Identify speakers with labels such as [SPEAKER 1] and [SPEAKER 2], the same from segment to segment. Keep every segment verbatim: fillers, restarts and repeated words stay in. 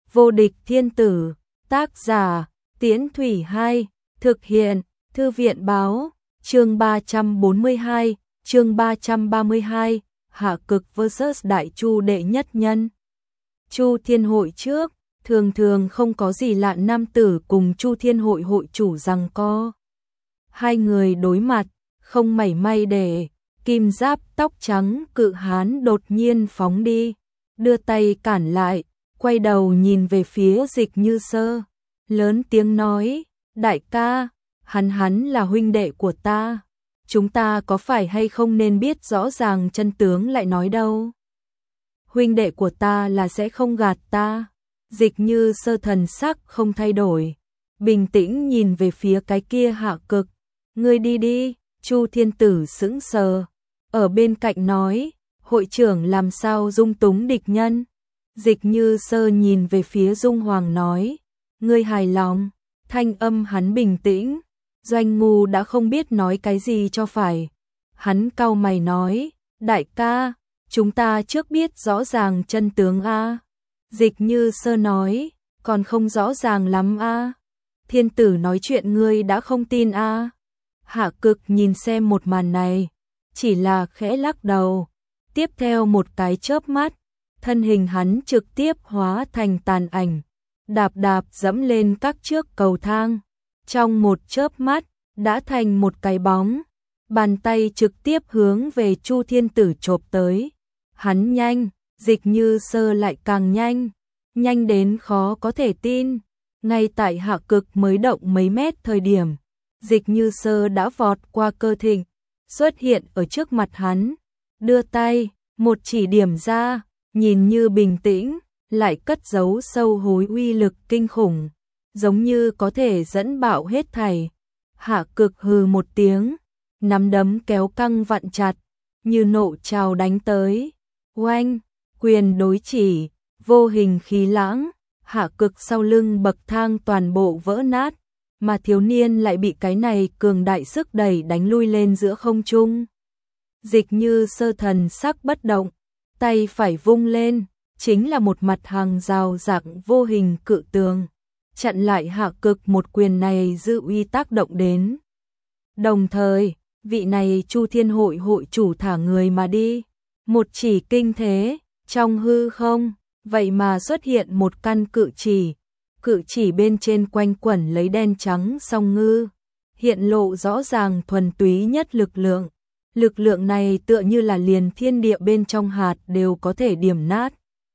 [SPEAKER 1] Vô địch thiên tử, tác giả, Tiễn Thủy Hai, thực hiện, Thư viện báo, chương ba trăm bốn mươi hai, chương ba trăm ba mươi hai, Hạ Cực versus Đại Chu đệ nhất nhân. Chu Thiên Hội trước, thường thường không có gì lạ nam tử cùng Chu Thiên Hội hội chủ giằng co. Hai người đối mặt, không mảy may để, kim giáp tóc trắng cự hán đột nhiên phóng đi, đưa tay cản lại, quay đầu nhìn về phía Dịch Như Sơ, lớn tiếng nói, đại ca, hắn hắn là huynh đệ của ta, chúng ta có phải hay không nên biết rõ ràng chân tướng lại nói đâu. Huynh đệ của ta là sẽ không gạt ta. Dịch Như Sơ thần sắc không thay đổi, bình tĩnh nhìn về phía cái kia Hạ Cực. Ngươi đi đi. Chu Thiên Tử sững sờ, ở bên cạnh nói, hội trưởng làm sao dung túng địch nhân. Dịch Như Sơ nhìn về phía Dung Hoàng nói, ngươi hài lòng. Thanh âm hắn bình tĩnh, Doanh Ngu đã không biết nói cái gì cho phải. Hắn cau mày nói, đại ca, chúng ta trước biết rõ ràng chân tướng a. Dịch Như Sơ nói, còn không rõ ràng lắm a. Thiên tử nói chuyện ngươi đã không tin a. Hạ Cực nhìn xem một màn này, chỉ là khẽ lắc đầu. Tiếp theo một cái chớp mắt, thân hình hắn trực tiếp hóa thành tàn ảnh, đạp đạp dẫm lên các trước cầu thang. Trong một chớp mắt, đã thành một cái bóng, bàn tay trực tiếp hướng về Chu Thiên Tử chộp tới. Hắn nhanh, Dịch Như Sơ lại càng nhanh, nhanh đến khó có thể tin. Ngay tại Hạ Cực mới động mấy mét thời điểm, Dịch Như Sơ đã vọt qua cơ thịnh, xuất hiện ở trước mặt hắn, đưa tay, một chỉ điểm ra, nhìn như bình tĩnh, lại cất giấu sâu hối uy lực kinh khủng, giống như có thể dẫn bạo hết thảy. Hạ Cực hừ một tiếng, nắm đấm kéo căng vặn chặt, như nộ trào đánh tới. Oanh, quyền đối chỉ, vô hình khí lãng, Hạ Cực sau lưng bậc thang toàn bộ vỡ nát, mà thiếu niên lại bị cái này cường đại sức đẩy đánh lui lên giữa không trung. Dịch Như Sơ thần sắc bất động, tay phải vung lên, chính là một mặt hàng rào dạng vô hình cự tường, chặn lại Hạ Cực một quyền này dư uy tác động đến. Đồng thời, vị này Chu Thiên Hội hội chủ thả người mà đi, một chỉ kinh thế, trong hư không, vậy mà xuất hiện một căn cự chỉ. Cự chỉ bên trên quanh quẩn lấy đen trắng song ngư, hiện lộ rõ ràng thuần túy nhất lực lượng. Lực lượng này tựa như là liền thiên địa bên trong hạt đều có thể điểm nát.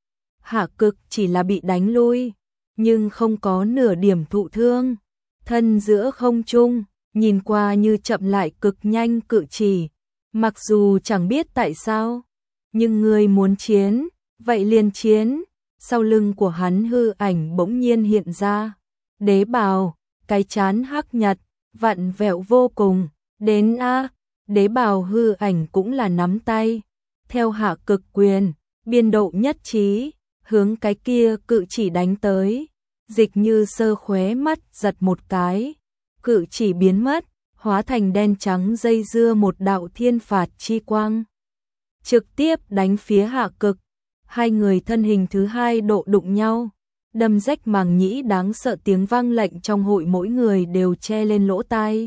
[SPEAKER 1] Hạ Cực chỉ là bị đánh lui, nhưng không có nửa điểm thụ thương. Thân giữa không trung, nhìn qua như chậm lại cực nhanh cự chỉ. Mặc dù chẳng biết tại sao, nhưng người muốn chiến, vậy liền chiến. Sau lưng của hắn hư ảnh bỗng nhiên hiện ra. Đế bào, cái chán hắc nhật, vặn vẹo vô cùng. Đến a, đế bào hư ảnh cũng là nắm tay. Theo Hạ Cực quyền, biên độ nhất trí, hướng cái kia cự chỉ đánh tới. Dịch Như Sơ khóe mắt giật một cái. Cự chỉ biến mất, hóa thành đen trắng dây dưa một đạo thiên phạt chi quang. Trực tiếp đánh phía Hạ Cực. Hai người thân hình thứ hai độ đụng nhau, đâm rách màng nhĩ đáng sợ tiếng vang lệnh trong hội mỗi người đều che lên lỗ tai.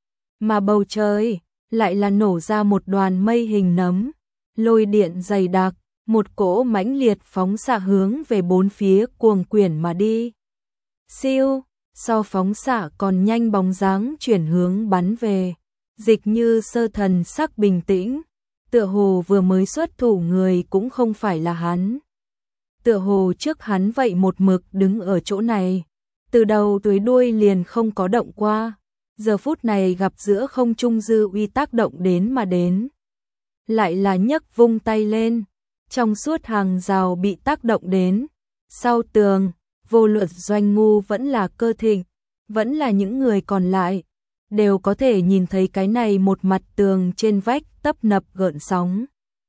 [SPEAKER 1] Mà bầu trời lại là nổ ra một đoàn mây hình nấm, lôi điện dày đặc, một cỗ mãnh liệt phóng xạ hướng về bốn phía cuồng quyển mà đi. Siêu, so phóng xạ còn nhanh bóng dáng chuyển hướng bắn về. Dịch Như Sơ thần sắc bình tĩnh. Tựa hồ vừa mới xuất thủ người cũng không phải là hắn. Tựa hồ trước hắn vậy một mực đứng ở chỗ này, từ đầu tới đuôi liền không có động qua. Giờ phút này gặp giữa không trung dư uy tác động đến mà đến. Lại là nhấc vung tay lên, trong suốt hàng rào bị tác động đến. Sau tường, vô luận Doanh Ngu vẫn là Cơ Thịnh, vẫn là những người còn lại, đều có thể nhìn thấy cái này một mặt tường trên vách tấp nập gợn sóng.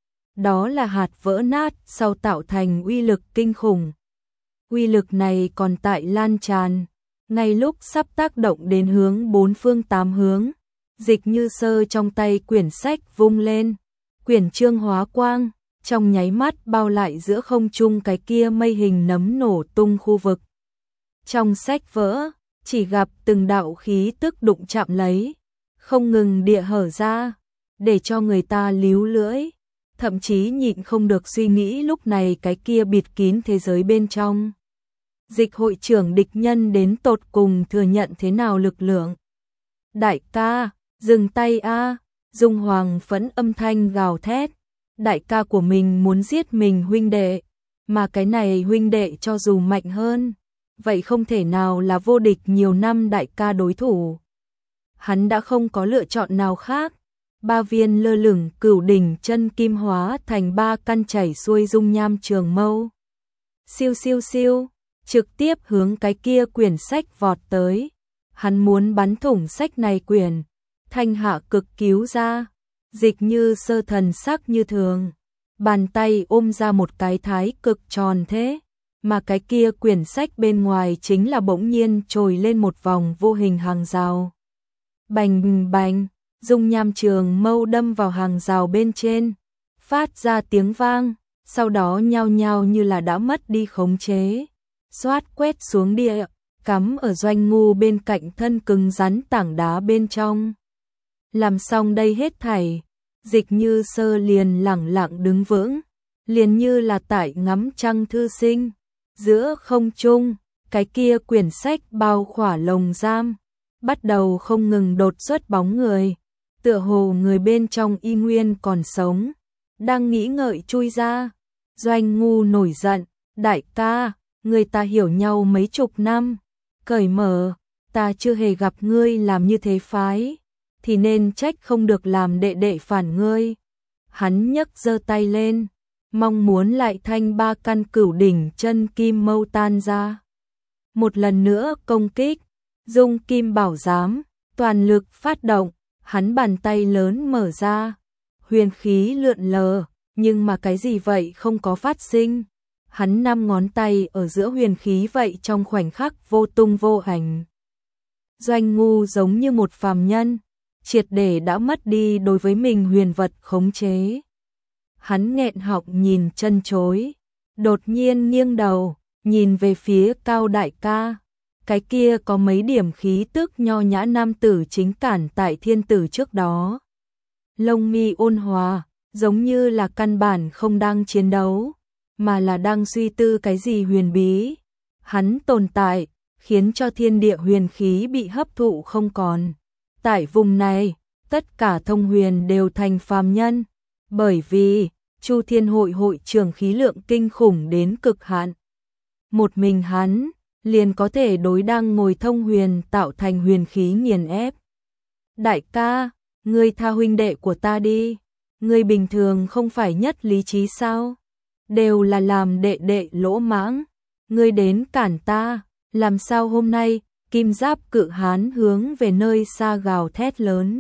[SPEAKER 1] Đó là hạt vỡ nát sau tạo thành uy lực kinh khủng. Uy lực này còn tại lan tràn, ngay lúc sắp tác động đến hướng bốn phương tám hướng. Dịch Như Sơ trong tay quyển sách vung lên, quyển chương hóa quang, trong nháy mắt bao lại giữa không trung cái kia mây hình nấm nổ tung khu vực. Trong sách vỡ, chỉ gặp từng đạo khí tức đụng chạm lấy, không ngừng địa hở ra, để cho người ta líu lưỡi, thậm chí nhịn không được suy nghĩ lúc này cái kia bịt kín thế giới bên trong. Dịch hội trưởng địch nhân đến tột cùng thừa nhận thế nào lực lượng. Đại ca, dừng tay a! Dung Hoàng phẫn âm thanh gào thét. Đại ca của mình muốn giết mình huynh đệ, mà cái này huynh đệ cho dù mạnh hơn, vậy không thể nào là vô địch nhiều năm đại ca đối thủ. Hắn đã không có lựa chọn nào khác. Ba viên lơ lửng cửu đỉnh chân kim hóa thành ba căn chảy xuôi dung nham trường mâu. Siêu siêu siêu, trực tiếp hướng cái kia quyển sách vọt tới. Hắn muốn bắn thủng sách này quyển, thanh hạ cực cứu ra. Dịch Như Sơ thần sắc như thường, bàn tay ôm ra một cái thái cực tròn thế, mà cái kia quyển sách bên ngoài chính là bỗng nhiên trồi lên một vòng vô hình hàng rào. Bành bành, dung nham trường mâu đâm vào hàng rào bên trên, phát ra tiếng vang, sau đó nhao nhao như là đã mất đi khống chế, xoát quét xuống địa, cắm ở Doanh Ngu bên cạnh thân cứng rắn tảng đá bên trong. Làm xong đây hết thảy, Dịch Như Sơ liền lẳng lặng đứng vững, liền như là tại ngắm trăng thư sinh. Giữa không trung, cái kia quyển sách bao khỏa lồng giam, bắt đầu không ngừng đột xuất bóng người, tựa hồ người bên trong y nguyên còn sống, đang nghĩ ngợi chui ra. Doanh Ngu nổi giận, đại ca, người ta hiểu nhau mấy chục năm, cởi mở, ta chưa hề gặp ngươi làm như thế phái, thì nên trách không được làm đệ đệ phản ngươi. Hắn nhấc giơ tay lên, mong muốn lại thanh ba căn cửu đỉnh chân kim mâu tan ra. Một lần nữa công kích, dung kim bảo giám, toàn lực phát động, hắn bàn tay lớn mở ra, huyền khí lượn lờ, nhưng mà cái gì vậy không có phát sinh. Hắn năm ngón tay ở giữa huyền khí vậy trong khoảnh khắc vô tung vô ảnh. Doanh Ngu giống như một phàm nhân, triệt để đã mất đi đối với mình huyền vật khống chế. Hắn nghẹn họng nhìn chân chối, đột nhiên nghiêng đầu, nhìn về phía Cao đại ca. Cái kia có mấy điểm khí tức nho nhã nam tử chính cản tại thiên tử trước đó. Lông mi ôn hòa, giống như là căn bản không đang chiến đấu, mà là đang suy tư cái gì huyền bí. Hắn tồn tại, khiến cho thiên địa huyền khí bị hấp thụ không còn. Tại vùng này, tất cả thông huyền đều thành phàm nhân, bởi vì Chu Thiên Hội hội trưởng khí lượng kinh khủng đến cực hạn. Một mình hắn liền có thể đối đang ngồi thông huyền tạo thành huyền khí nghiền ép. Đại ca, ngươi tha huynh đệ của ta đi, ngươi bình thường không phải nhất lý trí sao? Đều là làm đệ đệ lỗ mãng, ngươi đến cản ta, làm sao hôm nay? Kim giáp cự hán hướng về nơi xa gào thét lớn.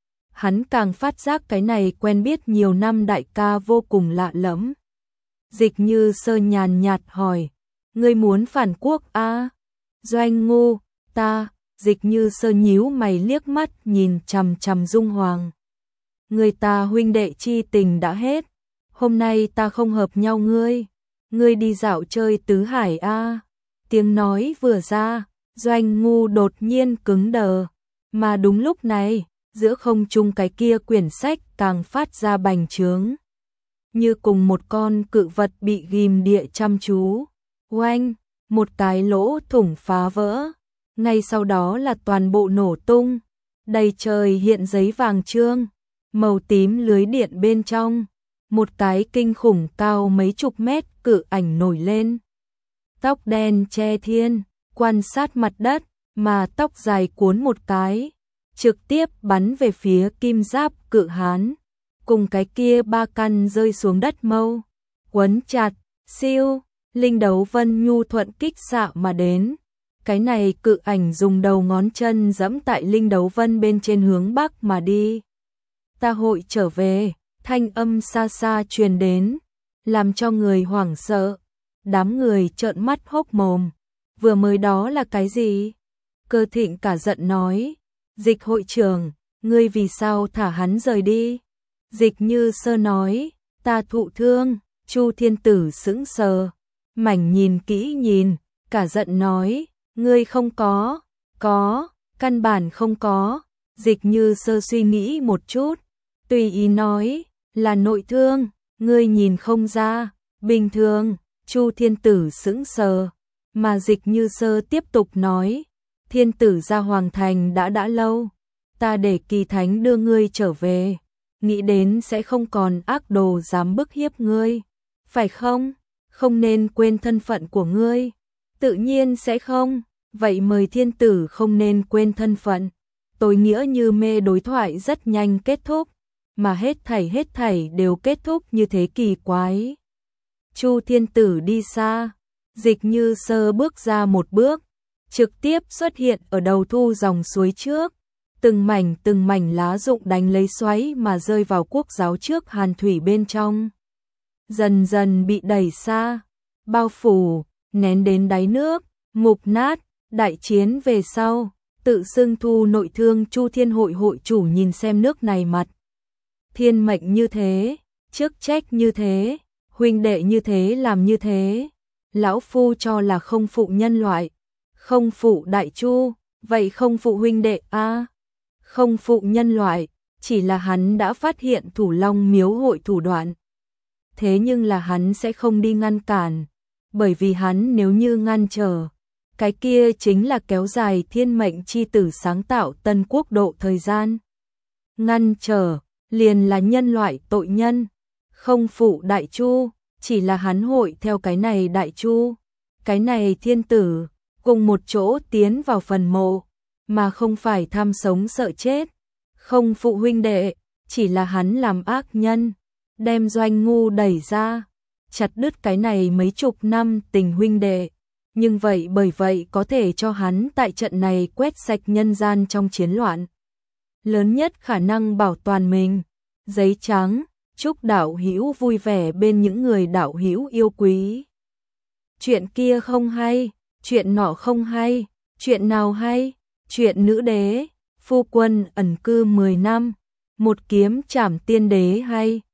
[SPEAKER 1] Hắn càng phát giác cái này quen biết nhiều năm đại ca vô cùng lạ lẫm. Dịch Như Sơ nhàn nhạt hỏi, ngươi muốn phản quốc a? À? Doanh Ngu, ta. Dịch Như Sơ nhíu mày liếc mắt nhìn chằm chằm Dung Hoàng. Người ta huynh đệ chi tình đã hết, hôm nay ta không hợp nhau ngươi, ngươi đi dạo chơi tứ hải a. À? Tiếng nói vừa ra, Doanh Ngu đột nhiên cứng đờ, mà đúng lúc này, giữa không trung cái kia quyển sách càng phát ra bành trướng. Như cùng một con cự vật bị ghim địa chăm chú. Oanh, một cái lỗ thủng phá vỡ, ngay sau đó là toàn bộ nổ tung, đầy trời hiện giấy vàng trương, màu tím lưới điện bên trong, một cái kinh khủng cao mấy chục mét cự ảnh nổi lên. Tóc đen che thiên, quan sát mặt đất, mà tóc dài cuốn một cái, trực tiếp bắn về phía kim giáp cự hán, cùng cái kia ba căn rơi xuống đất mâu, quấn chặt, siêu, linh đấu vân nhu thuận kích xạ mà đến. Cái này cự ảnh dùng đầu ngón chân giẫm tại linh đấu vân bên trên hướng bắc mà đi. Ta hội trở về, thanh âm xa xa truyền đến, làm cho người hoảng sợ, đám người trợn mắt hốc mồm. Vừa mới đó là cái gì? Cơ Thịnh cả giận nói, Dịch hội trưởng, ngươi vì sao thả hắn rời đi? Dịch Như Sơ nói, ta thụ thương. Chu Thiên Tử sững sờ, mảnh nhìn kỹ nhìn, cả giận nói, ngươi không có, có, căn bản không có. Dịch Như Sơ suy nghĩ một chút, tùy ý nói, là nội thương, ngươi nhìn không ra, bình thường. Chu Thiên Tử sững sờ, mà Dịch Như Sơ tiếp tục nói, Thiên Tử ra Hoàng Thành đã đã lâu, ta để Kỳ Thánh đưa ngươi trở về, nghĩ đến sẽ không còn ác đồ dám bức hiếp ngươi, phải không? Không nên quên thân phận của ngươi. Tự nhiên sẽ không, vậy mời Thiên Tử không nên quên thân phận. Tối nghĩa như mê đối thoại rất nhanh kết thúc, mà hết thảy hết thảy đều kết thúc như thế kỳ quái. Chu Thiên Tử đi xa, Dịch Như Sơ bước ra một bước, trực tiếp xuất hiện ở đầu thu dòng suối trước. Từng mảnh từng mảnh lá rụng đánh lấy xoáy mà rơi vào quốc giáo trước hàn thủy bên trong. Dần dần bị đẩy xa, bao phủ, nén đến đáy nước, mục nát. Đại chiến về sau, tự xưng thu nội thương Chu Thiên hội hội chủ nhìn xem nước này mặt. Thiên mệnh như thế, chức trách như thế, huynh đệ như thế làm như thế. Lão phu cho là không phụ nhân loại, không phụ đại chu, vậy không phụ huynh đệ a à, không phụ nhân loại, chỉ là hắn đã phát hiện Thủ Long miếu hội thủ đoạn. Thế nhưng là hắn sẽ không đi ngăn cản, bởi vì hắn nếu như ngăn trở, cái kia chính là kéo dài thiên mệnh chi tử sáng tạo tân quốc độ thời gian. Ngăn trở, liền là nhân loại tội nhân, không phụ đại chu, chỉ là hắn hội theo cái này đại chu, cái này thiên tử, cùng một chỗ tiến vào phần mộ, mà không phải tham sống sợ chết. Không phụ huynh đệ, chỉ là hắn làm ác nhân, đem Doanh Ngu đẩy ra, chặt đứt cái này mấy chục năm tình huynh đệ. Nhưng vậy bởi vậy có thể cho hắn tại trận này quét sạch nhân gian trong chiến loạn. Lớn nhất khả năng bảo toàn mình. Giấy trắng, chúc đạo hữu vui vẻ bên những người đạo hữu yêu quý. Chuyện kia không hay, chuyện nọ không hay, chuyện nào hay? Chuyện nữ đế, phu quân ẩn cư mười năm, một kiếm trảm tiên đế hay.